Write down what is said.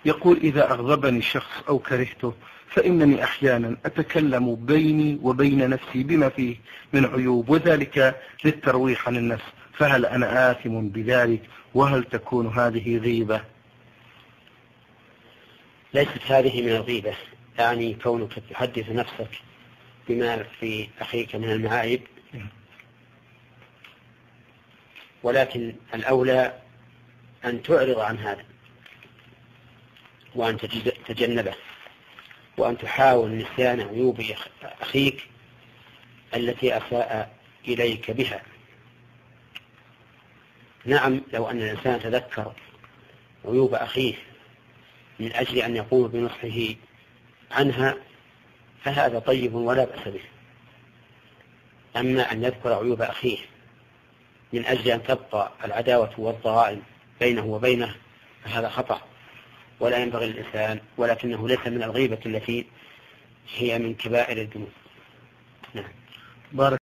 يقول: إذا أغضبني شخص أو كرهته فإنني أحيانا أتكلم بيني وبين نفسي بما فيه من عيوب، وذلك للترويح عن النفس، فهل أنا آثم بذلك؟ وهل تكون هذه غيبة؟ ليست هذه من الغيبة، يعني كونك تحدث نفسك بما في أخيك من المعايب، ولكن الأولى أن تعرض عن هذا وأن تتجنبه، وأن تحاول نسيان عيوب أخيك التي أساء إليك بها. نعم، لو أن الإنسان تذكر عيوب أخيه من أجل أن يقوم بنصحه عنها فهذا طيب ولا بأس به. أما أن يذكر عيوب أخيه من أجل أن تبقى العداوة والضغائن بينه وبينه فهذا خطأ ولا ينبغي للإنسان، ولكنه ليس من الغيبة التي هي من كبائر الذنوب. نعم.